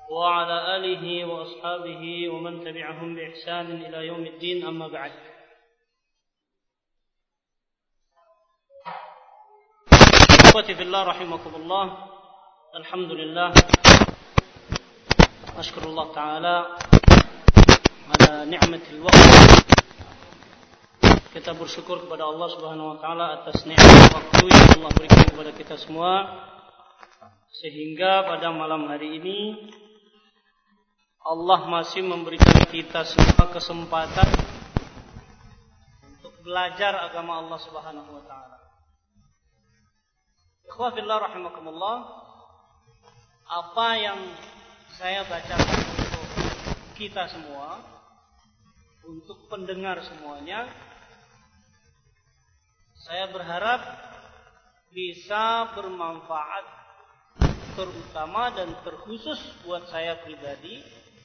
وعلى آله وأصحابه ومن تبعهم بإحسان إلى يوم الدين أما بعد. Ikhwati fillah rahimakumullah. Alhamdulillah. Ashkurullah ta'ala ala ni'matil waqt. Kita bersyukur kepada Allah Subhanahu wa taala atas nikmat waktu yang Allah berikan kepada kita semua, sehingga pada malam hari ini Allah masih memberikan kita semua kesempatan untuk belajar agama Allah Subhanahu wa taala. Ikhwah fillah rahimakumullah, apa yang saya bacakan untuk kita semua, untuk pendengar semuanya, saya berharap bisa bermanfaat terutama dan terkhusus buat saya pribadi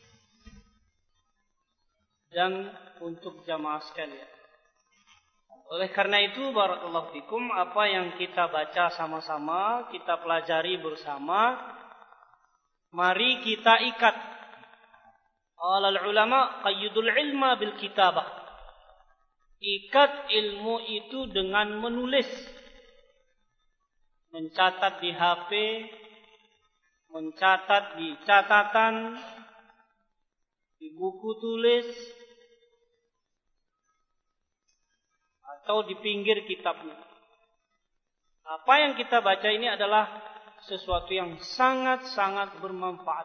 dan untuk jamaah sekalian. Oleh karena itu, barakallahu fikum, apa yang kita baca sama-sama, kita pelajari bersama, mari kita ikat. Alal ulama qayyidul ilma bil kitabah. Ikat ilmu itu dengan menulis. Mencatat di HP, mencatat di catatan, di buku tulis, atau di pinggir kitabnya. Apa yang kita baca ini adalah sesuatu yang sangat-sangat bermanfaat.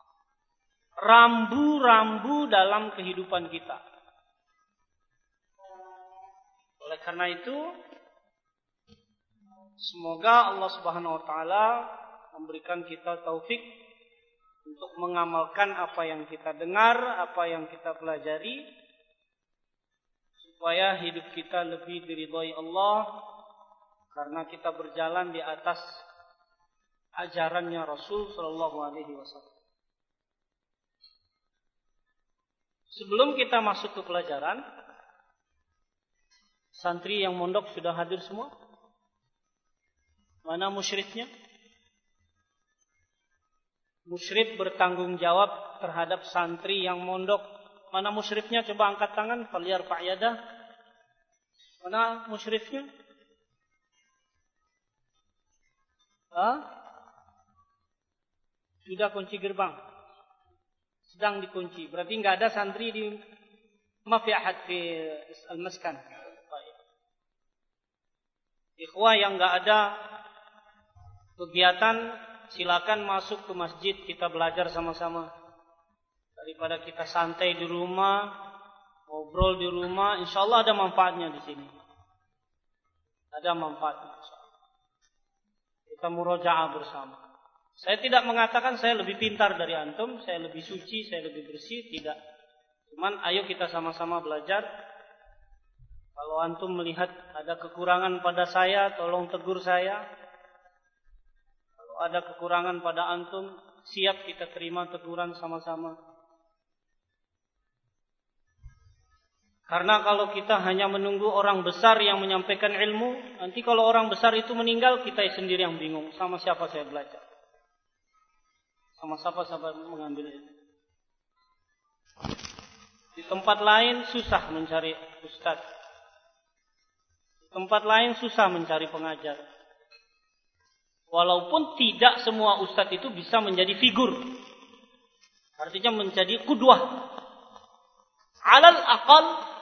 Rambu-rambu dalam kehidupan kita. Oleh karena itu, semoga Allah Subhanahu wa taala memberikan kita taufik untuk mengamalkan apa yang kita dengar, apa yang kita pelajari, supaya hidup kita lebih diridhai Allah karena kita berjalan di atas ajarannya Rasul sallallahu alaihi wasallam. Sebelum kita masuk ke pelajaran, santri yang mondok sudah hadir semua? Mana musyrifnya? Musyrif bertanggung jawab terhadap santri yang mondok. Mana musyrifnya? Coba angkat tangan. Falyarfa' yadah. Mana musyrifnya? Sudah kunci gerbang. Sedang dikunci. Berarti enggak ada santri di mafi ahad fi al-maskan. Ikhwah yang enggak ada kegiatan, silakan masuk ke masjid, kita belajar sama-sama. Daripada kita santai di rumah, ngobrol di rumah, insyaallah ada manfaatnya di sini. Ada manfaatnya. Kita murojaah bersama. Saya tidak mengatakan saya lebih pintar dari antum, saya lebih suci, saya lebih bersih, tidak. Cuman ayo kita sama-sama belajar. Kalau antum melihat ada kekurangan pada saya, tolong tegur saya. Kalau ada kekurangan pada antum, siap kita terima teguran sama-sama. Karena kalau kita hanya menunggu orang besar yang menyampaikan ilmu, nanti kalau orang besar itu meninggal, kita sendiri yang bingung. Sama siapa saya belajar? Sama siapa saya mengambil ilmu? Di tempat lain susah mencari ustaz. Di tempat lain susah mencari pengajar. Walaupun tidak semua ustaz itu bisa menjadi figur. Artinya menjadi qudwah. Alal aqal,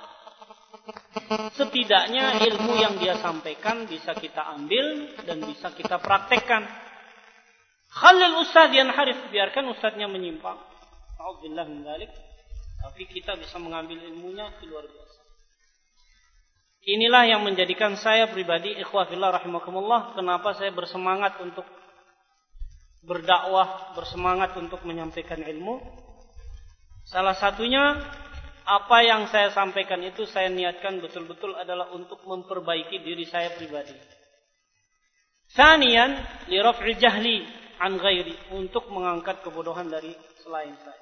setidaknya ilmu yang dia sampaikan bisa kita ambil dan bisa kita praktekkan. Khalil ustaz yanharif, biarkan ustaznya menyimpang. A'udzubillah min dzalik. Tapi kita bisa mengambil ilmunya, itu luar biasa. Inilah yang menjadikan saya pribadi, ikhwah fillah rahimakumullah, kenapa saya bersemangat untuk berdakwah, bersemangat untuk menyampaikan ilmu. Salah satunya, apa yang saya sampaikan itu saya niatkan betul-betul adalah untuk memperbaiki diri saya pribadi. Tsaniyan, li raf'il jahli an ghairi, untuk mengangkat kebodohan dari selain saya.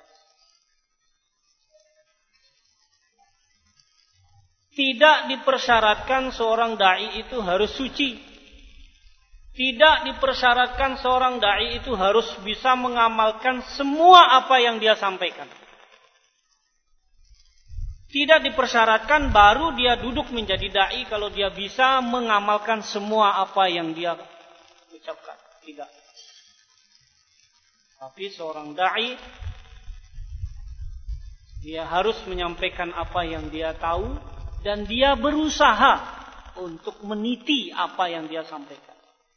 Tidak dipersyaratkan seorang dai itu harus suci. Tidak dipersyaratkan seorang dai itu harus bisa mengamalkan semua apa yang dia sampaikan. Tidak dipersyaratkan baru dia duduk menjadi dai kalau dia bisa mengamalkan semua apa yang dia ucapkan. Tidak. Tapi seorang dai dia harus menyampaikan apa yang dia tahu dan dia berusaha untuk meniti apa yang dia sampaikan.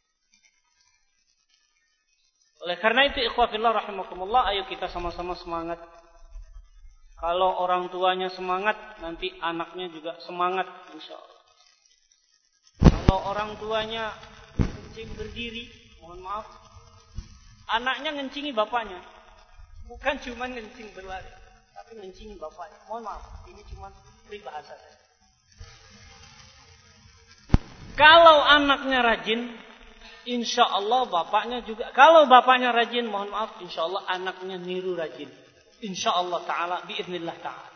Oleh karena itu ikhwafillah rahimakumullah, ayo kita sama-sama semangat. Kalau orang tuanya semangat, nanti anaknya juga semangat insyaallah. Kalau orang tuanya ngencing berdiri, mohon maaf, anaknya ngencingi bapaknya. Bukan cuma ngencing berlari, tapi ngencingi bapaknya. Mohon maaf, ini cuma peribahasa saja. Kalau anaknya rajin, insya Allah bapaknya juga. Kalau bapaknya rajin, mohon maaf, insya Allah anaknya niru rajin. Insya Allah Ta'ala, biiznillah Ta'ala.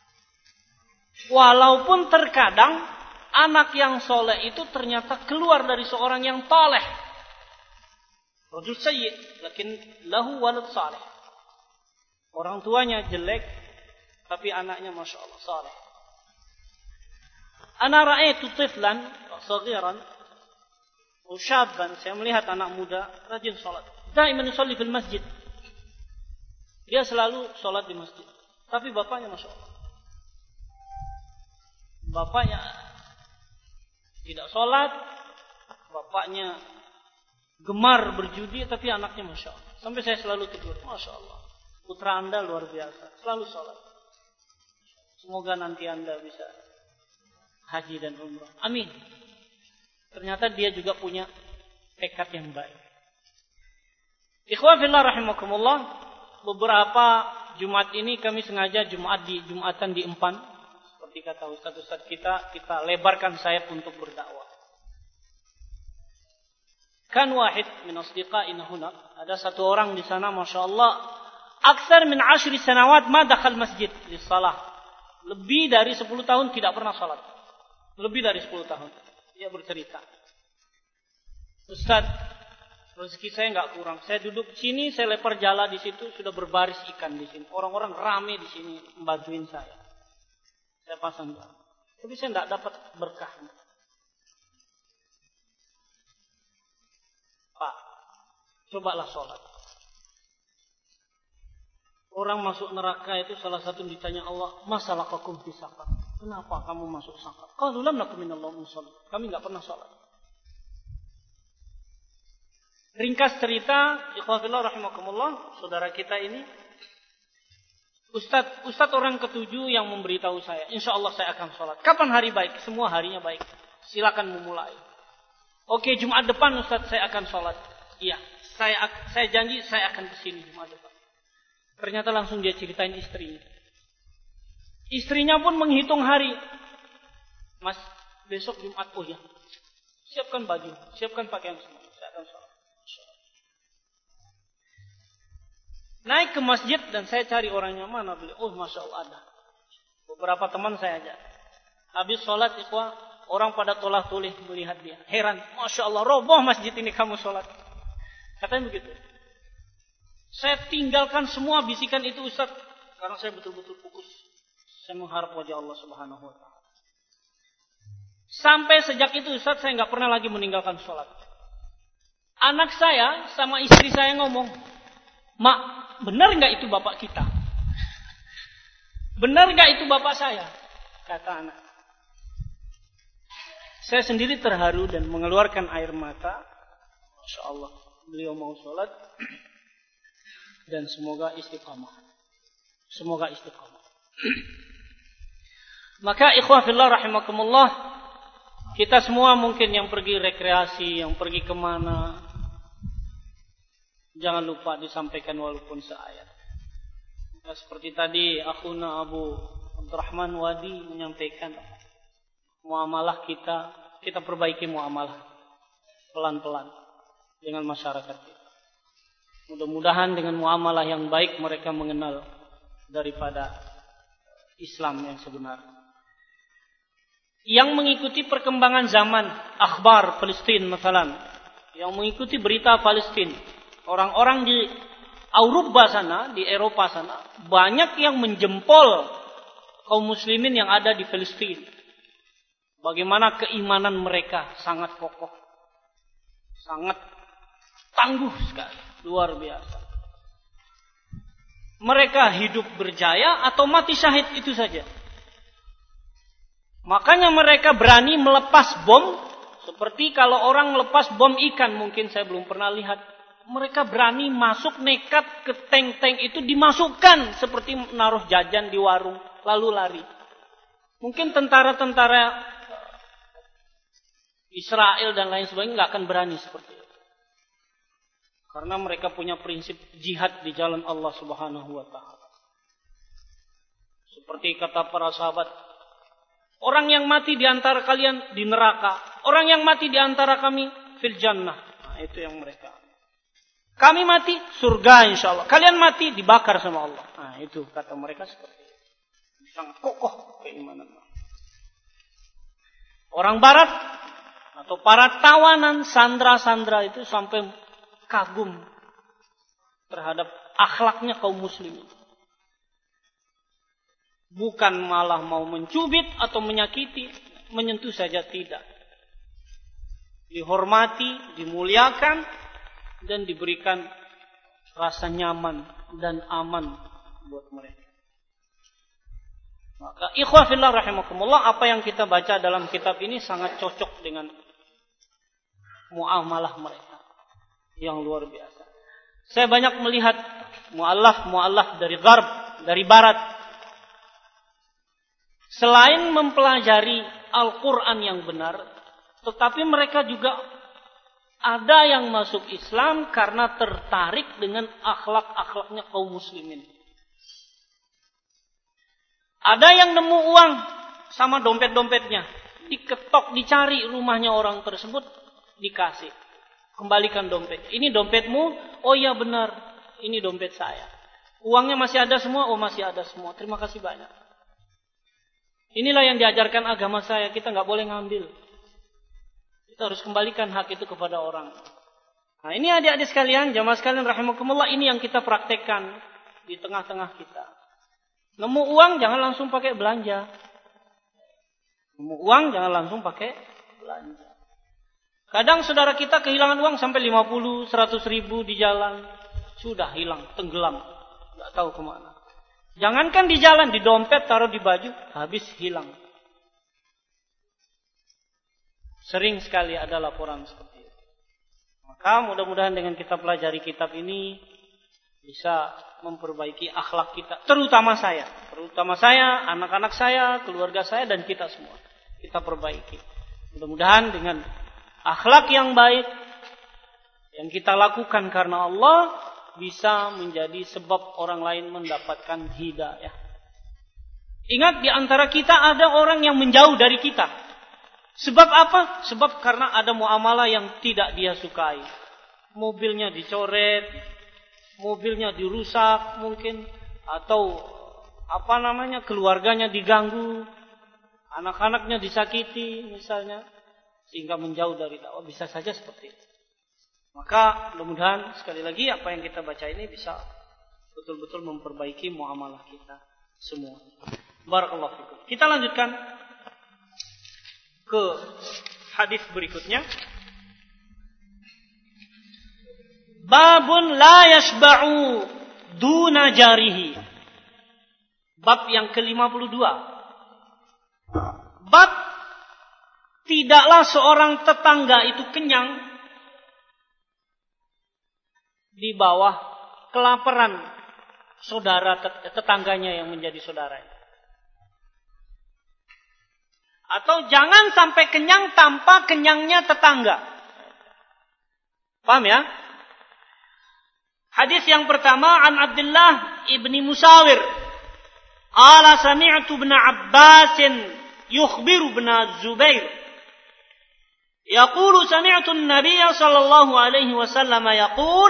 Walaupun terkadang anak yang soleh itu ternyata keluar dari seorang yang toleh. Rajul sayyi, lakin lahu walad saleh. Orang tuanya jelek, tapi anaknya masya Allah saleh. Ana ra'aitu tiflan saghiran Usyaban, saya melihat anak muda rajin sholat. Daiman yusalli fil masjid. Dia selalu sholat di masjid. Tapi bapaknya masya Allah. Bapaknya tidak sholat. Bapaknya gemar berjudi. Tapi anaknya masya Allah. Sampai saya selalu tegur. Masya Allah. Putra anda luar biasa. Selalu sholat. Semoga nanti anda bisa haji dan umrah. Amin. Ternyata dia juga punya tekad yang baik. Ikhwan fillah rahimakumullah, beberapa Jumat ini kami sengaja Jumatan di Empan. Seperti kata ustaz-ustaz kita lebarkan sayap untuk berdakwah. Kan wahid min asdiqaina huna, ada satu orang di sana masyaallah, aksar min 10 sanawat ma dakhal masjid lis salah. Lebih dari 10 tahun tidak pernah salat. Lebih dari 10 tahun. Dia bercerita, Ustaz, rezeki saya nggak kurang. Saya duduk sini, saya lepar jala di situ, sudah berbaris ikan di sini. Orang-orang rame di sini membantuin saya. Saya pasang jala. Tapi saya nggak dapat berkahnya. Pak, cobalah sholat. Orang masuk neraka itu salah satu ditanya Allah, masalakakum fi saqar. Kenapa kamu masuk saqar? Qalu lam nakum minallahu musalli. Kami enggak pernah salat. Ringkas cerita, ikhwafillah rahimakumullah, saudara kita ini Ustaz orang ketujuh yang memberitahu saya, insyaallah saya akan salat. Kapan hari baik? Semua harinya baik. Silakan memulai. Oke, Jumat depan Ustaz saya akan salat. Iya, saya janji saya akan ke sini Jumat depan. Ternyata langsung dia ceritain istrinya. Istrinya pun menghitung hari. Mas, besok Jumat, oh ya. Siapkan baju, siapkan pakaian semua. Saya akan sholat. Naik ke masjid dan saya cari orangnya mana beliau. Oh, masya Allah ada. Beberapa teman saya aja. Habis sholat, ikhwah, orang pada tolah-toleh melihat dia. Heran, masya Allah, roboh masjid ini kamu sholat. Katanya begitu. Saya tinggalkan semua bisikan itu Ustaz, karena saya betul-betul fokus. Saya mengharap wajah Allah Subhanahu wa taala. Sampai sejak itu Ustaz, saya enggak pernah lagi meninggalkan sholat. Anak saya sama istri saya ngomong, "Mak, benar enggak itu bapak kita?" "Benar enggak itu bapak saya?" kata anak. Saya sendiri terharu dan mengeluarkan air mata. Masya Allah, beliau mau sholat. Dan semoga istiqamah. Semoga istiqamah. Maka ikhwah fillah rahimakumullah, kita semua mungkin yang pergi rekreasi, yang pergi kemana, jangan lupa disampaikan walaupun seayat. Nah, seperti tadi akhuna Abu Abdurrahman Wadi menyampaikan, muamalah kita perbaiki muamalah pelan-pelan dengan masyarakat kita. Mudah-mudahan dengan muamalah yang baik mereka mengenal daripada Islam yang sebenarnya. Yang mengikuti perkembangan zaman, akhbar Palestina misalnya, yang mengikuti berita Palestina. Orang-orang di Eropa sana, banyak yang menjempol kaum muslimin yang ada di Palestina. Bagaimana keimanan mereka sangat kokoh, sangat tangguh sekali, luar biasa. Mereka hidup berjaya atau mati syahid itu saja. Makanya mereka berani melepas bom, seperti kalau orang melepas bom ikan, mungkin saya belum pernah lihat. Mereka berani masuk nekat ke tank-tank itu, dimasukkan seperti menaruh jajan di warung, lalu lari. Mungkin tentara-tentara Israel dan lain sebagainya nggak akan berani seperti itu. Karena mereka punya prinsip jihad di jalan Allah Subhanahu wa taala. Seperti kata para sahabat, orang yang mati di antara kalian di neraka, orang yang mati di antara kami fil jannah. Nah, itu yang mereka. Kami mati surga insyaallah. Kalian mati dibakar sama Allah. Nah, itu kata mereka seperti itu. Sangat kokoh keimanan. Orang barat atau para tawanan sandra-sandra itu sampai kagum terhadap akhlaknya kaum muslimin. Bukan malah mau mencubit atau menyakiti, menyentuh saja tidak. Dihormati, dimuliakan, dan diberikan rasa nyaman dan aman buat mereka. Maka ikhwah fillah rahimakumullah, apa yang kita baca dalam kitab ini sangat cocok dengan muamalah mereka yang luar biasa. Saya banyak melihat mu'allaf dari Gharb, dari Barat. Selain mempelajari Al-Quran yang benar, tetapi mereka juga ada yang masuk Islam karena tertarik dengan akhlak-akhlaknya kaum muslimin. Ada yang nemu uang sama dompet-dompetnya, diketok, dicari rumahnya orang tersebut, dikasih. Kembalikan dompet. Ini dompetmu? Oh iya benar, ini dompet saya. Uangnya masih ada semua? Oh masih ada semua. Terima kasih banyak. Inilah yang diajarkan agama saya, kita nggak boleh ngambil. Kita harus kembalikan hak itu kepada orang. Nah ini adik-adik sekalian, jamaah sekalian rahimakumullah, ini yang kita praktekkan di tengah-tengah kita. Nemu uang jangan langsung pakai belanja. Nemu uang jangan langsung pakai belanja. Kadang saudara kita kehilangan uang sampai 50, 100 ribu di jalan. Sudah hilang, tenggelam. Nggak tahu kemana. Jangankan di jalan, di dompet, taruh di baju, habis hilang. Sering sekali ada laporan seperti itu. Maka mudah-mudahan dengan kita pelajari kitab ini bisa memperbaiki akhlak kita. Terutama saya, anak-anak saya, keluarga saya, dan kita semua. Kita perbaiki. Mudah-mudahan dengan akhlak yang baik yang kita lakukan karena Allah bisa menjadi sebab orang lain mendapatkan hidayah. Ingat, di antara kita ada orang yang menjauh dari kita. Sebab apa? Sebab karena ada muamalah yang tidak dia sukai. Mobilnya dicoret, mobilnya dirusak mungkin, atau keluarganya diganggu, anak-anaknya disakiti misalnya, sehingga menjauh dari dakwah. Bisa saja seperti itu. Maka mudah-mudahan sekali lagi apa yang kita baca ini bisa betul-betul memperbaiki muamalah kita semua. Barakallahu fikum. Kita lanjutkan ke hadis berikutnya. Babun la yashba'u duna jarihi. Bab yang ke-52. Bab tidaklah seorang tetangga itu kenyang di bawah kelaparan saudara tetangganya yang menjadi saudaranya. Atau jangan sampai kenyang tanpa kenyangnya tetangga. Paham ya? Hadis yang pertama, an Abdullah ibni Musawir. Ala sami'tu ibn Abbas yukhbiru ibn Zubair. Yaqulu sami'tu an-nabiy sallallahu alaihi wasallam yaqul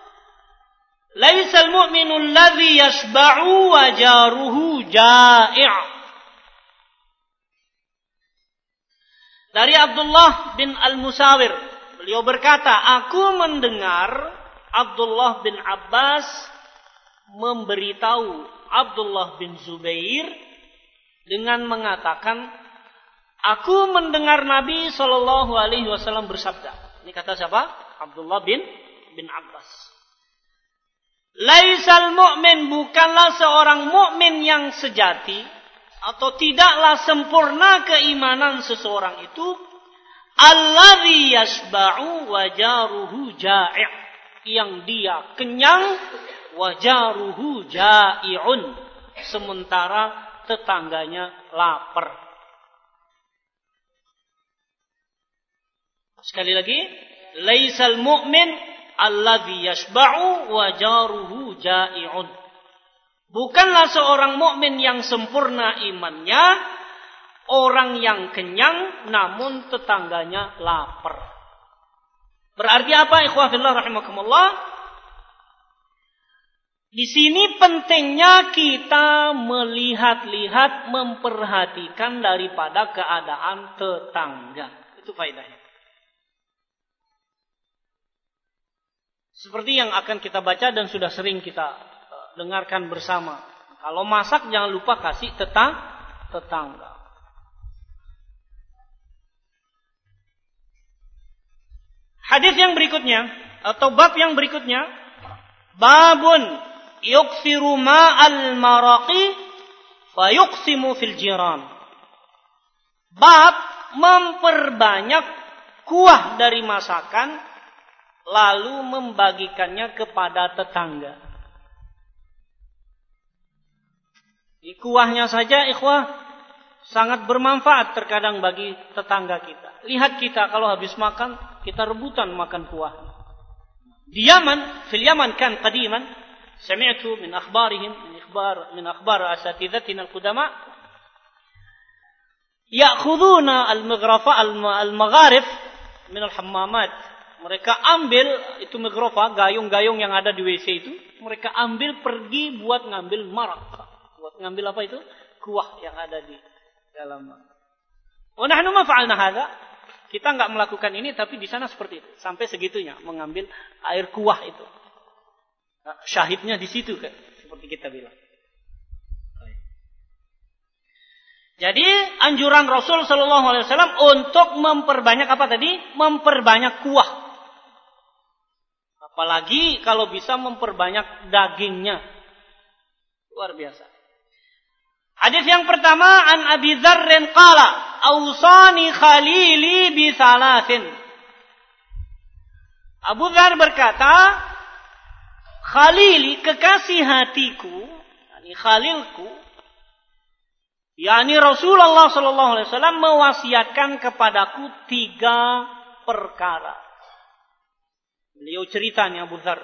laisa al-mu'minu alladhi yashba'u wa jaruhu ja'i'. Dari Abdullah bin Al-Musawir, Beliau berkata, aku mendengar Abdullah bin Abbas memberitahu Abdullah bin Zubair dengan mengatakan, aku mendengar Nabi SAW bersabda. Ini kata siapa? Abdullah bin Abbas. Laisal mu'min, bukanlah seorang mukmin yang sejati atau tidaklah sempurna keimanan seseorang itu, alladzi yashba'u wa jaruhu ja'i', yang dia kenyang wa jaruhu ja'i'un, sementara tetangganya lapar. Sekali lagi, laisal mu'min alladzi yashba'u wa jaruhu ja'i'un. Bukanlah seorang mukmin yang sempurna imannya orang yang kenyang namun tetangganya lapar. Berarti apa, ikhwah fillah rahimakumullah? Di sini pentingnya kita melihat-lihat, memperhatikan daripada keadaan tetangga. Itu faedahnya. Seperti yang akan kita baca dan sudah sering kita dengarkan bersama. Kalau masak jangan lupa kasih tetangga. Hadis yang berikutnya atau bab yang berikutnya, babun yuksiru ma'al maraqi fa yuqsimu fil jiran. Bab memperbanyak kuah dari masakan lalu membagikannya kepada tetangga. Di kuahnya saja, ikhwah, sangat bermanfaat terkadang bagi tetangga kita. Lihat kita kalau habis makan, kita rebutan makan kuah. Di Yaman, fil Yaman kan qadiman, sami'tu min akhbarihim, min akhbar asatidatina al-qudama, ya'khuduna al-magharif min al-hammamat. Mereka ambil itu migrofa, gayung-gayung yang ada di WC itu, mereka ambil pergi buat ngambil marak. Buat ngambil apa itu? Kuah yang ada di dalam. Wa nahnu ma fa'alna hadza. Kita enggak melakukan ini, tapi di sana seperti itu. Sampai segitunya mengambil air kuah itu. Nah, syahidnya di situ kan, seperti kita bilang. Jadi anjuran Rasul sallallahu alaihi wasallam untuk memperbanyak apa tadi? Memperbanyak kuah. Apalagi kalau bisa memperbanyak dagingnya. Luar biasa. Hadis yang pertama, an Abi Dzarr qala, "Ausani khalili bi thalathin." Abu Dzarr berkata, Khalili, kekasih hatiku, yakni khalilku, yakni Rasulullah sallallahu alaihi wasallam mewasiatkan kepadaku 3 perkara. Beliau ceritanya Abu Dzarr.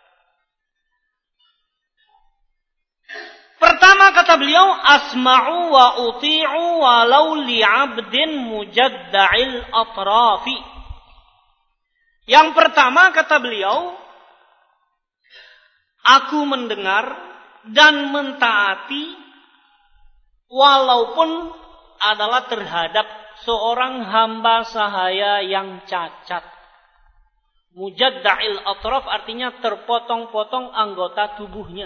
Pertama kata beliau, asma'u wa uti'u walau li'abdin mujadda'il atrafi. Yang pertama kata beliau, aku mendengar dan mentaati walaupun adalah terhadap seorang hamba sahaya yang cacat. Mujadda'il atraf artinya terpotong-potong anggota tubuhnya.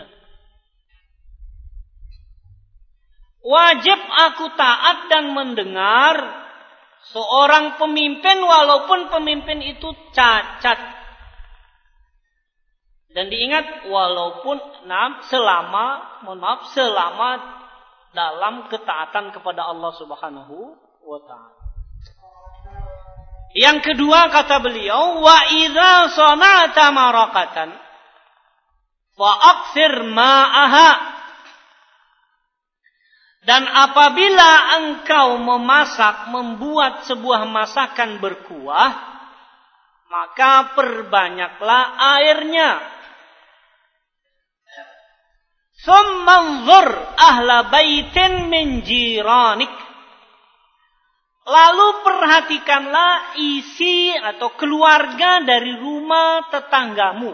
Wajib aku taat dan mendengar seorang pemimpin walaupun pemimpin itu cacat. Dan diingat walaupun selama dalam ketaatan kepada Allah Subhanahu wa taala. Yang kedua kata beliau, wa idza sana'ta maraqatan fa aktsir ma'aha. Dan apabila engkau membuat sebuah masakan berkuah, maka perbanyaklah airnya. Tsumma anzur ahla baitin min jiranik. Lalu perhatikanlah isi atau keluarga dari rumah tetanggamu.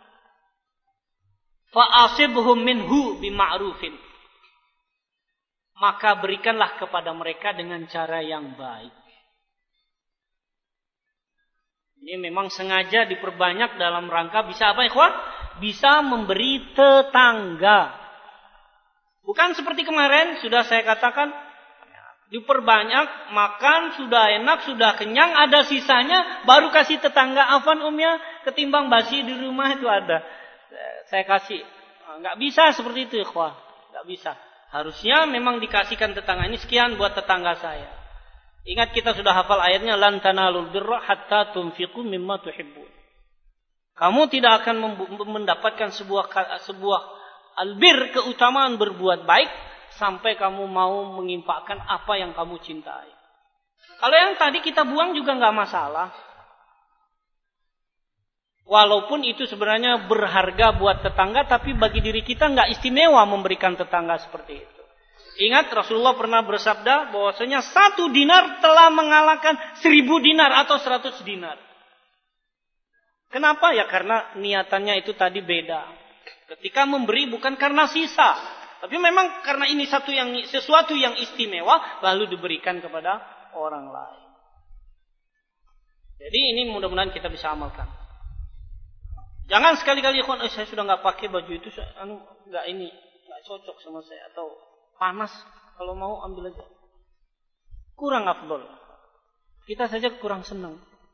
Fa'asibhum minhu bima'rufin. Maka berikanlah kepada mereka dengan cara yang baik. Ini memang sengaja diperbanyak dalam rangka bisa apa ikhwan? Bisa memberi tetangga. Bukan seperti kemarin sudah saya katakan diperbanyak, makan sudah enak, sudah kenyang, ada sisanya baru kasih tetangga. Afwan ya, ketimbang basi di rumah itu ada. Saya kasih. Enggak bisa seperti itu ikhwan. Enggak bisa. Harusnya memang dikasihkan tetangga, ini sekian buat tetangga saya. Ingat kita sudah hafal ayatnya, lan tanalul birra hatta tunfiqu mimma tuhibbun. Kamu tidak akan mendapatkan sebuah albir, keutamaan berbuat baik sampai kamu mau menginfakkan apa yang kamu cintai. Kalau yang tadi kita buang juga enggak masalah. Walaupun itu sebenarnya berharga buat tetangga, tapi bagi diri kita enggak istimewa memberikan tetangga seperti itu. Ingat Rasulullah pernah bersabda bahwasanya 1 dinar telah mengalahkan 1000 dinar atau 100 dinar. Kenapa? Ya karena niatannya itu tadi beda. Ketika memberi bukan karena sisa, tapi memang karena ini sesuatu yang istimewa lalu diberikan kepada orang lain. Jadi ini mudah-mudahan kita bisa amalkan. Jangan sekali-kali saya sudah enggak pakai baju itu, enggak cocok sama saya atau panas, kalau mau ambil aja. Kurang afdol. Kita saja kurang senang.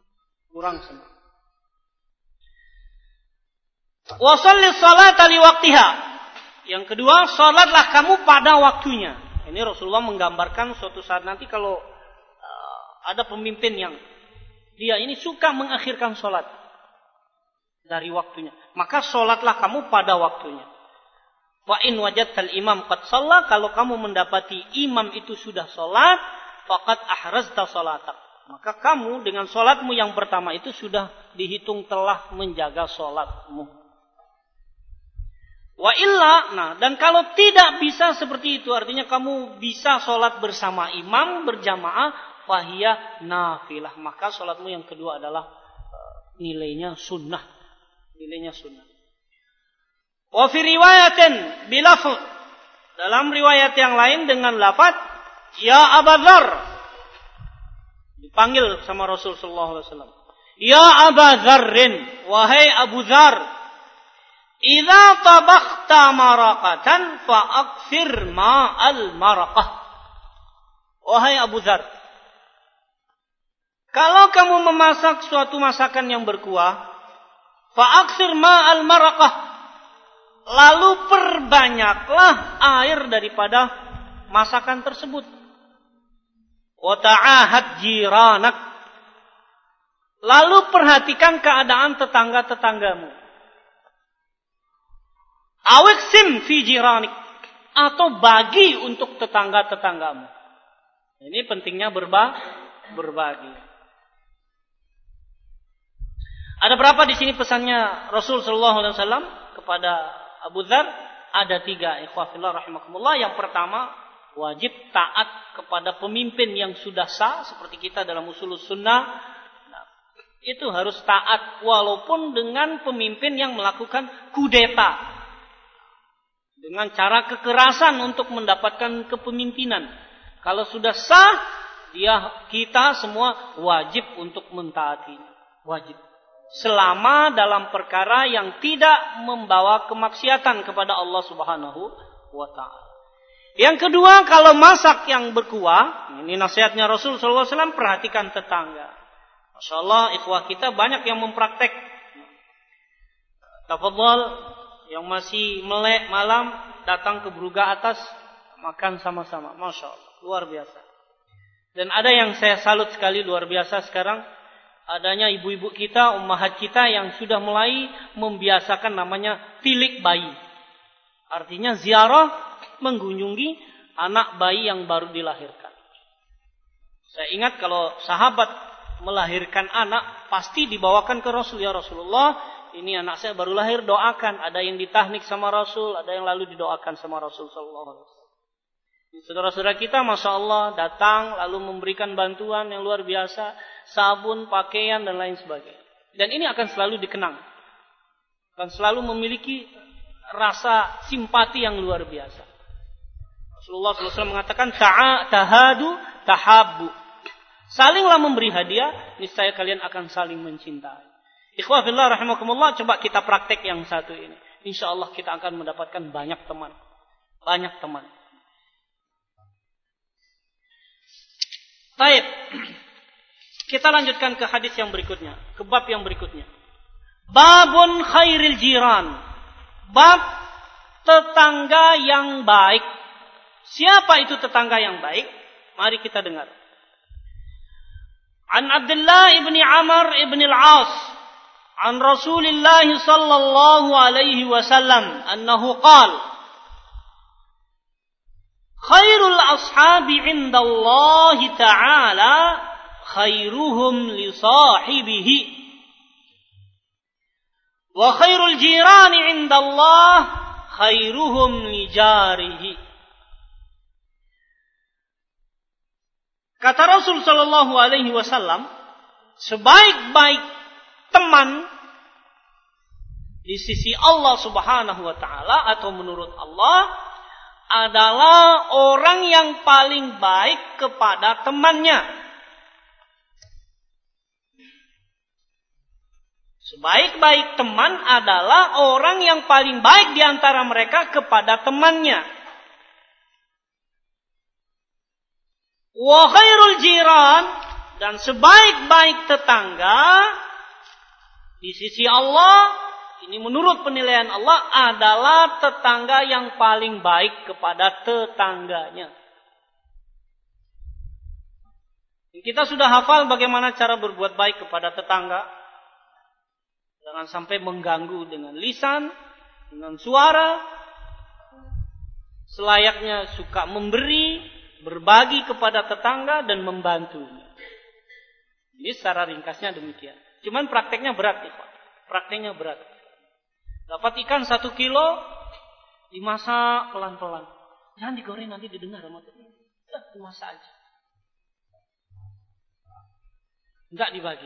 Wa shalli sholata li waqtiha. Yang kedua, salatlah kamu pada waktunya. Ini Rasulullah menggambarkan suatu saat nanti kalau ada pemimpin yang dia ini suka mengakhirkan salat dari waktunya, maka salatlah kamu pada waktunya. Fa in wajadtal imam qad shalla, kalau kamu mendapati imam itu sudah salat, faqad ahrazta salatak, maka kamu dengan salatmu yang pertama itu sudah dihitung telah menjaga salatmu. Wa illa, dan kalau tidak bisa seperti itu, artinya kamu bisa salat bersama imam berjamaah, fahiya nafilah, maka salatmu yang kedua adalah nilainya sunnah. Wa fi riwayatin bilafz, dalam riwayat yang lain dengan lafaz ya Abu Dzar, dipanggil sama Rasul sallallahu alaihi wasallam, ya Abu Dzarrin, wahai Abu Dzar, idza tabakhta maraqatan fa aktsir ma'al maraqah. Wahai Abu Dzar, kalau kamu memasak suatu masakan yang berkuah, fa'aksir ma'al maraqah, lalu perbanyaklah air daripada masakan tersebut. Wa ta'ahad jiranak, lalu perhatikan keadaan tetangga-tetanggamu. Awiksim fi jiranik, atau bagi untuk tetangga-tetanggamu. Ini pentingnya berbagi. Ada berapa di sini pesannya Rasul sallallahu alaihi wasallam kepada Abu Dzar? Ada 3, ikhwah fillah rahimakumullah. Yang pertama, wajib taat kepada pemimpin yang sudah sah seperti kita dalam usulus sunnah. Itu harus taat walaupun dengan pemimpin yang melakukan kudeta, dengan cara kekerasan untuk mendapatkan kepemimpinan. Kalau sudah sah, kita semua wajib untuk mentaatinya. Wajib. Selama dalam perkara yang tidak membawa kemaksiatan kepada Allah Subhanahu wa taala. Yang kedua, kalau masak yang berkuah, ini nasihatnya Rasul sallallahu alaihi wasallam, perhatikan tetangga. Masyaallah ikhwah kita banyak yang mempraktek. Tafadhol, yang masih melek malam datang ke Bruga atas, makan sama-sama. Masyaallah, luar biasa. Dan ada yang saya salut sekali, luar biasa sekarang, adanya ibu-ibu kita, ummahat kita yang sudah mulai membiasakan namanya tilik bayi. Artinya ziarah, mengunjungi anak bayi yang baru dilahirkan. Saya ingat kalau sahabat melahirkan anak, pasti dibawakan ke Rasul. Ya Rasulullah, ini anak saya baru lahir, doakan. Ada yang ditahnik sama Rasul, ada yang lalu didoakan sama Rasul sallallahu alaihi wasallam. Saudara-saudara kita Masya Allah datang lalu memberikan bantuan yang luar biasa, sabun, pakaian dan lain sebagainya. Dan ini akan selalu dikenang, akan selalu memiliki rasa simpati yang luar biasa. Rasulullah SAW mengatakan tahadu tahabbu. Salinglah memberi hadiah, niscaya kalian akan saling mencintai. Ikhwah fillah rahimakumullah, coba kita praktek yang satu ini. Insyaallah kita akan mendapatkan banyak teman. Banyak teman. Baik. Kita lanjutkan ke hadis yang berikutnya, ke bab yang berikutnya. Babun khairil jiran. Bab tetangga yang baik. Siapa itu tetangga yang baik? Mari kita dengar. An Abdullah ibn Amr ibn al-As an Rasulillah sallallahu alaihi wasallam annahu qala khairul ashabi 'inda Allah ta'ala khairuhum li sahibihi wa khairul jirani 'inda Allah khairuhum li jarihi. Kata Rasul sallallahu alaihi wasallam, sebaik-baik teman di sisi Allah Subhanahu wa taala atau menurut Allah adalah orang yang paling baik kepada temannya. Sebaik-baik teman adalah orang yang paling baik di antara mereka kepada temannya. Wa khairul jiran, dan sebaik-baik tetangga di sisi Allah, ini menurut penilaian Allah, adalah tetangga yang paling baik kepada tetangganya. Kita sudah hafal bagaimana cara berbuat baik kepada tetangga. Jangan sampai mengganggu dengan lisan, dengan suara. Selayaknya suka memberi, berbagi kepada tetangga dan membantunya. Ini secara ringkasnya demikian. Cuman prakteknya berat, Pak. Prakteknya berat. Dapat ikan 1 kilo, dimasak pelan-pelan. Jangan digoreng, nanti didengar sama teman. Dimasak aja. Enggak dibagi.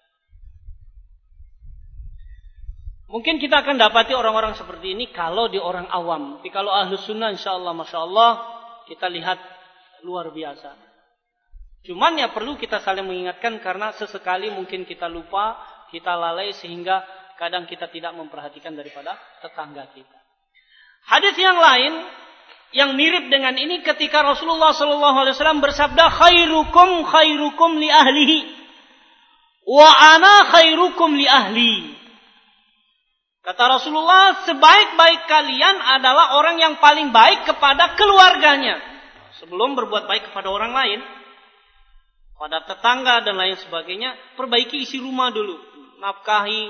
Mungkin kita akan dapati orang-orang seperti ini kalau di orang awam. Tapi kalau ahlus sunnah insyaallah, masyaAllah, kita lihat luar biasa. Cuman ya perlu kita saling mengingatkan karena sesekali mungkin kita lupa, kita lalai sehingga kadang kita tidak memperhatikan daripada tetangga kita. Hadis yang lain yang mirip dengan ini ketika Rasulullah SAW bersabda, khairukum li ahlihi wa ana khairukum li ahli. Kata Rasulullah, sebaik-baik kalian adalah orang yang paling baik kepada keluarganya. Sebelum berbuat baik kepada orang lain, pada tetangga dan lain sebagainya, perbaiki isi rumah dulu. Nafkahi,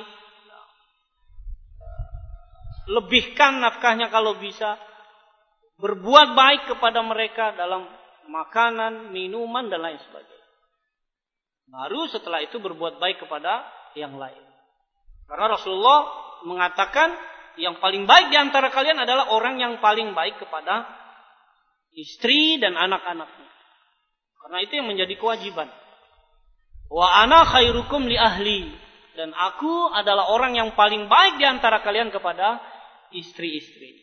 lebihkan nafkahnya kalau bisa. Berbuat baik kepada mereka dalam makanan, minuman dan lain sebagainya. Baru setelah itu berbuat baik kepada yang lain. Karena Rasulullah mengatakan yang paling baik di antara kalian adalah orang yang paling baik kepada istri dan anak-anaknya. Karena itu yang menjadi kewajiban. Wa ana khairukum li ahli, dan aku adalah orang yang paling baik di antara kalian kepada istri-istri.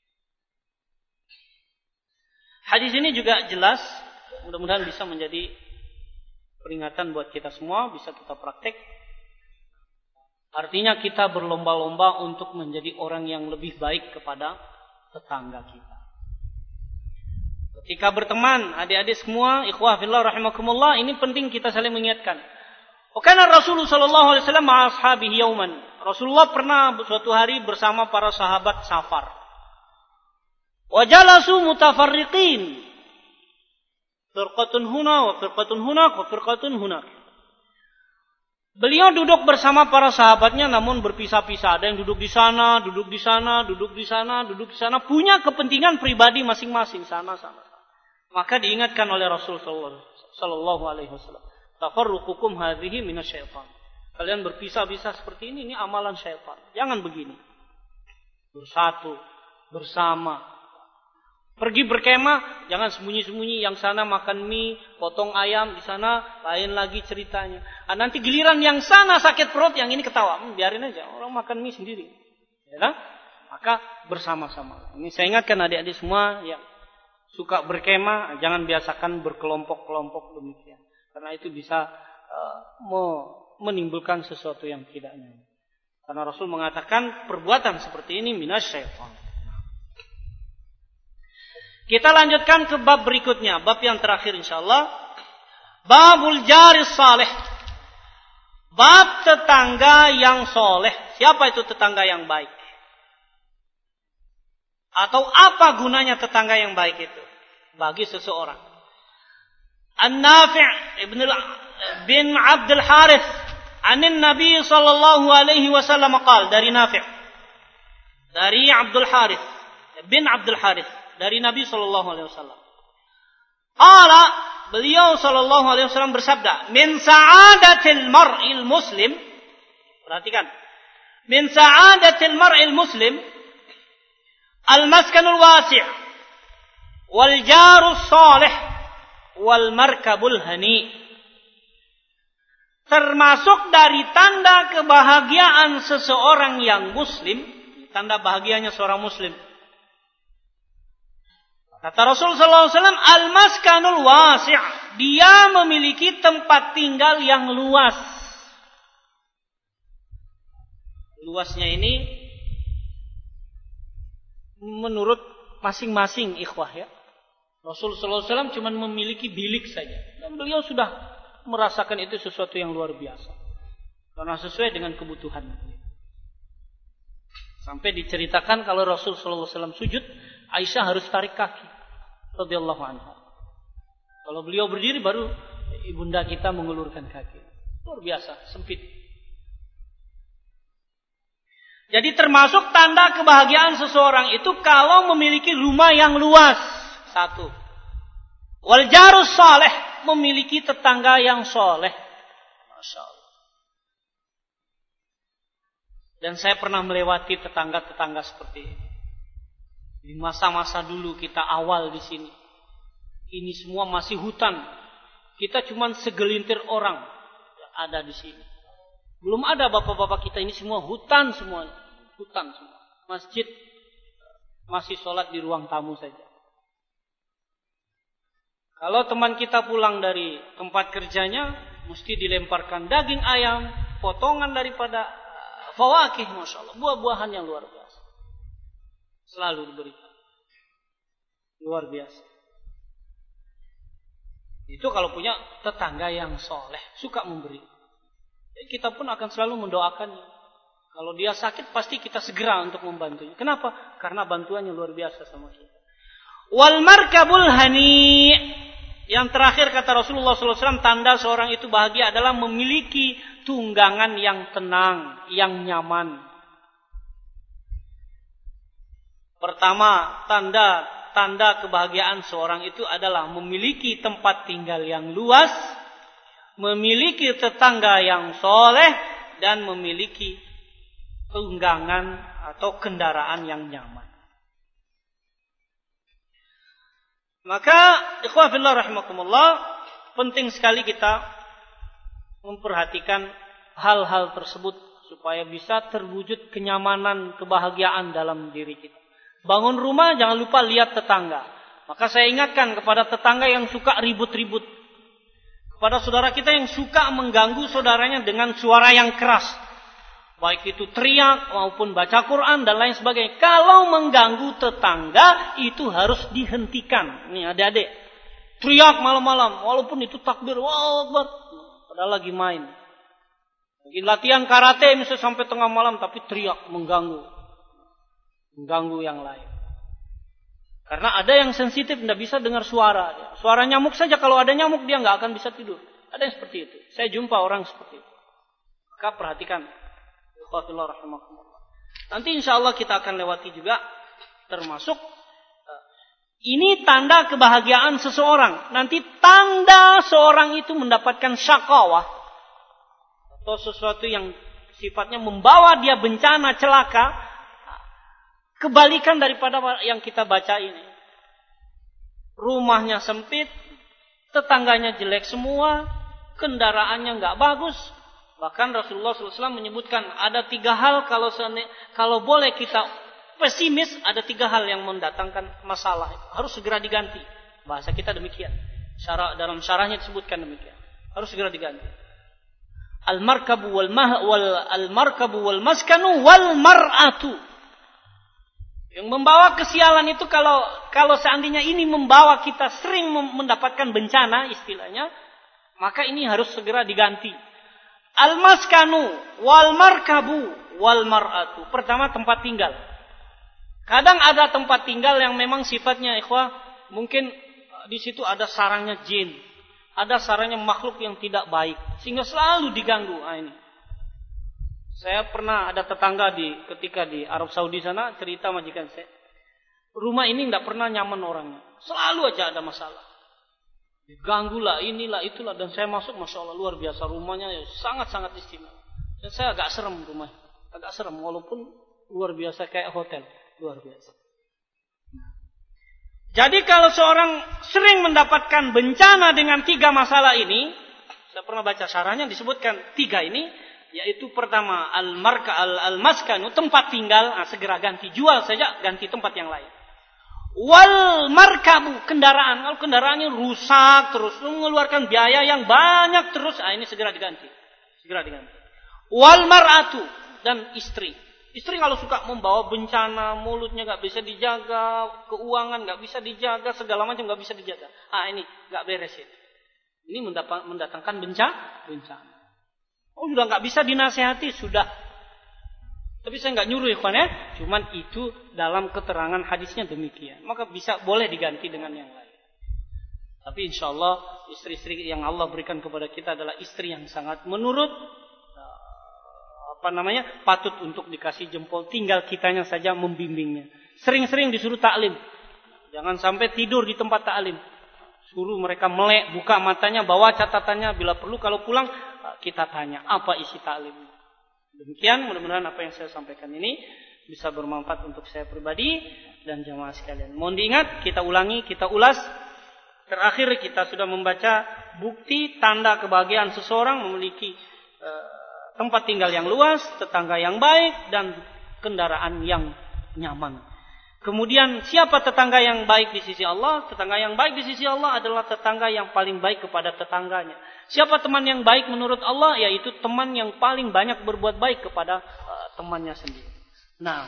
Hadis ini juga jelas, mudah-mudahan bisa menjadi peringatan buat kita semua, bisa kita praktek. Artinya kita berlomba-lomba untuk menjadi orang yang lebih baik kepada tetangga kita. Ketika berteman, adik-adik semua, ikhwah fillah rahimakumullah, ini penting kita saling mengingatkan. Karena Rasulullah sallallahu alaihi wasallam ma'ashabihi yauman. Rasulullah pernah suatu hari bersama para sahabat safar. Wa jalasu mutafarriqin. Firqatun huna wa firqatun hunak wa firqatun hunak. Beliau duduk bersama para sahabatnya namun berpisah-pisah. Ada yang duduk di sana, duduk di sana, duduk di sana, duduk di sana, punya kepentingan pribadi masing-masing sana-sana. Maka diingatkan oleh Rasul sallallahu alaihi wasallam, tafarruqukum hadhihi minasyaitan. Kalian berpisah-pisah seperti ini amalan syaitan. Jangan begini. Bersatu, bersama. Pergi berkemah, jangan sembunyi-sembunyi, yang sana makan mie, potong ayam, di sana lain lagi ceritanya. Nanti giliran yang sana sakit perut, yang ini ketawa. Biarin aja, orang makan mie sendiri. Ya kan? Maka bersama-sama. Ini saya ingatkan adik-adik semua yang suka berkemah, jangan biasakan berkelompok-kelompok demikian. Karena itu bisa menimbulkan sesuatu yang tidak nyaman. Karena Rasul mengatakan perbuatan seperti ini minasyaitan. Kita lanjutkan ke bab berikutnya, bab yang terakhir insyaallah. Babul jaris salih. Bab tetangga yang soleh. Siapa itu tetangga yang baik? Atau apa gunanya tetangga yang baik itu bagi seseorang? An-Nafi' bin Abdul Harith anin Nabi sallallahu alaihi wasallam qala, dari Nafi', dari Abdul Harith bin Abdul Harith, dari Nabi sallallahu alaihi wasallam. Qala, beliau sallallahu alaihi wasallam bersabda, min sa'adatil mar'il muslim, perhatikan, min sa'adatil mar'il muslim al-maskanul wasi' wal jarus salih wal markabul hani. Termasuk dari tanda kebahagiaan seseorang yang muslim, tanda bahagianya seorang muslim. Kata Rasul sallallahu alaihi wasallam, al-maskanul wasi', dia memiliki tempat tinggal yang luas. Luasnya ini menurut masing-masing ikhwah ya. Rasul sallallahu alaihi wasallam cuma memiliki bilik saja, dan beliau sudah merasakan itu sesuatu yang luar biasa. Karena sesuai dengan kebutuhan. Sampai diceritakan kalau Rasul sallallahu alaihi wasallam sujud, Aisyah harus tarik kaki radhiyallahu anha. Kalau beliau berdiri baru ibunda kita mengulurkan kaki. Luar biasa, sempit. Jadi termasuk tanda kebahagiaan seseorang itu kalau memiliki rumah yang luas. Satu. Wal jarus saleh, memiliki tetangga yang soleh. Masya Allah. Dan saya pernah melewati tetangga-tetangga seperti ini. Di masa-masa dulu kita awal di sini. Ini semua masih hutan. Kita cuma segelintir orang ada di sini. Belum ada bapak-bapak kita, ini semua hutan semuanya. Hutan semua. Masjid masih sholat di ruang tamu saja. Kalau teman kita pulang dari tempat kerjanya, mesti dilemparkan daging ayam, potongan daripada fawakih, Masya Allah. Buah-buahan yang luar biasa. Selalu diberikan. Luar biasa. Itu kalau punya tetangga yang soleh, suka memberi. Jadi kita pun akan selalu mendoakannya. Kalau dia sakit, pasti kita segera untuk membantunya. Kenapa? Karena bantuannya luar biasa sama kita. Wal markabul hani. Yang terakhir kata Rasulullah SAW, tanda seorang itu bahagia adalah memiliki tunggangan yang tenang, yang nyaman. Pertama, tanda kebahagiaan seorang itu adalah memiliki tempat tinggal yang luas, memiliki tetangga yang soleh, dan memiliki tunggangan atau kendaraan yang nyaman. Maka ikhwah fillah rahimakumullah, penting sekali kita memperhatikan hal-hal tersebut supaya bisa terwujud kenyamanan, kebahagiaan dalam diri kita. Bangun rumah jangan lupa lihat tetangga. Maka saya ingatkan kepada tetangga yang suka ribut-ribut, kepada saudara kita yang suka mengganggu saudaranya dengan suara yang keras, baik itu teriak maupun baca Quran dan lain sebagainya. Kalau mengganggu tetangga itu harus dihentikan. Nih adik-adik, teriak malam-malam walaupun itu takbir, Allahu Akbar, padahal lagi main. Lagi latihan karate misalnya sampai tengah malam tapi teriak mengganggu yang lain. Karena ada yang sensitif tidak bisa dengar suara. Suara nyamuk saja, kalau ada nyamuk dia nggak akan bisa tidur. Ada yang seperti itu. Saya jumpa orang seperti itu. Maka perhatikan. Nanti insya Allah kita akan lewati juga, termasuk ini tanda kebahagiaan seseorang. Nanti tanda seorang itu mendapatkan syakawah atau sesuatu yang sifatnya membawa dia bencana, celaka, kebalikan daripada yang kita baca ini. Rumahnya sempit, tetangganya jelek semua, kendaraannya nggak bagus. Bahkan Rasulullah SAW menyebutkan ada 3 hal kalau boleh kita pesimis, ada 3 hal yang mendatangkan masalah. Harus segera diganti. Bahasa kita demikian. Dalam syarahnya disebutkan demikian. Harus segera diganti. Al-markabu wal maskanu wal mar'atu. Yang membawa kesialan itu kalau seandainya ini membawa kita sering mendapatkan bencana istilahnya, maka ini harus segera diganti. Al-maskanu wal markabu wal mar'atu. Pertama, tempat tinggal. Kadang ada tempat tinggal yang memang sifatnya ikhwah, mungkin di situ ada sarangnya jin, ada sarangnya makhluk yang tidak baik, sehingga selalu diganggu. Ini. Saya pernah ada tetangga ketika di Arab Saudi sana, cerita majikan saya. Rumah ini tidak pernah nyaman orangnya, selalu aja ada masalah. Diganggu lah, inilah, itulah, dan saya masuk, masya Allah luar biasa rumahnya, ya, sangat-sangat istimewa. Dan saya agak serem rumah, agak serem, walaupun luar biasa kayak hotel. Luar biasa. Jadi kalau seorang sering mendapatkan bencana dengan 3 masalah ini, saya pernah baca syarahnya disebutkan 3 ini, yaitu pertama al-maskanu, tempat tinggal, segera ganti, jual saja, ganti tempat yang lain. Wal markabu, kendaraan, kalau kendaraannya rusak terus, mengeluarkan biaya yang banyak terus, ini segera diganti. Wal mar'atu, dan istri. Istri kalau suka membawa bencana, mulutnya nggak bisa dijaga, keuangan nggak bisa dijaga, segala macam nggak bisa dijaga. Ini nggak beres ya. Ini mendatangkan bencana. Oh, sudah nggak bisa dinasehati, sudah. Tapi saya nggak nyuruh ikhwan ya. Cuman itu dalam keterangan hadisnya demikian. Maka boleh diganti dengan yang lain. Tapi insya Allah istri-istri yang Allah berikan kepada kita adalah istri yang sangat menurut. Patut untuk dikasih jempol, tinggal kitanya saja membimbingnya. Sering-sering disuruh taklim. Jangan sampai tidur di tempat taklim. Suruh mereka melek, buka matanya, bawa catatannya, bila perlu kalau pulang kita tanya apa isi taklim. Demikian, mudah-mudahan apa yang saya sampaikan ini bisa bermanfaat untuk saya pribadi dan jamaah sekalian. Mohon diingat, kita ulangi, kita ulas. Terakhir kita sudah membaca bukti tanda kebahagiaan seseorang memiliki tempat tinggal yang luas, tetangga yang baik, dan kendaraan yang nyaman. Kemudian siapa tetangga yang baik di sisi Allah? Tetangga yang baik di sisi Allah adalah tetangga yang paling baik kepada tetangganya. Siapa teman yang baik menurut Allah? Yaitu teman yang paling banyak berbuat baik kepada temannya sendiri. Nah,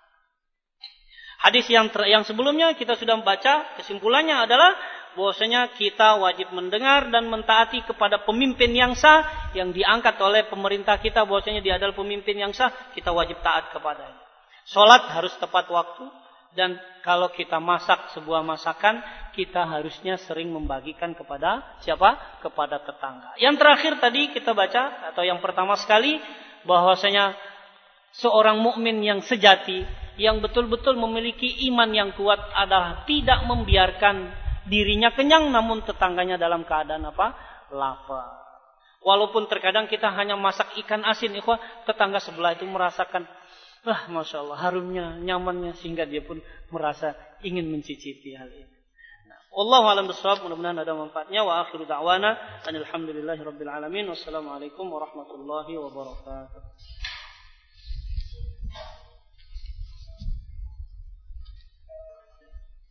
hadis yang sebelumnya kita sudah membaca, kesimpulannya adalah bahwasanya kita wajib mendengar dan mentaati kepada pemimpin yang sah yang diangkat oleh pemerintah kita, bahwasanya dia adalah pemimpin yang sah, kita wajib taat kepadanya. Salat harus tepat waktu, dan kalau kita masak sebuah masakan, kita harusnya sering membagikan kepada siapa? Kepada tetangga. Yang terakhir tadi kita baca, atau yang pertama sekali, bahwasanya seorang mukmin yang sejati, yang betul-betul memiliki iman yang kuat adalah tidak membiarkan dirinya kenyang namun tetangganya dalam keadaan apa? Lapar. Walaupun terkadang kita hanya masak ikan asin, ikhwah, tetangga sebelah itu merasakan, masya Allah, harumnya, nyamannya, sehingga dia pun merasa ingin mencicipi hal ini. Wallahu a'lam bishawab, mudah-mudahan ada manfaatnya. Wa akhiru da'wana alhamdulillahirabbil alamin. Wassalamualaikum warahmatullahi wabarakatuh.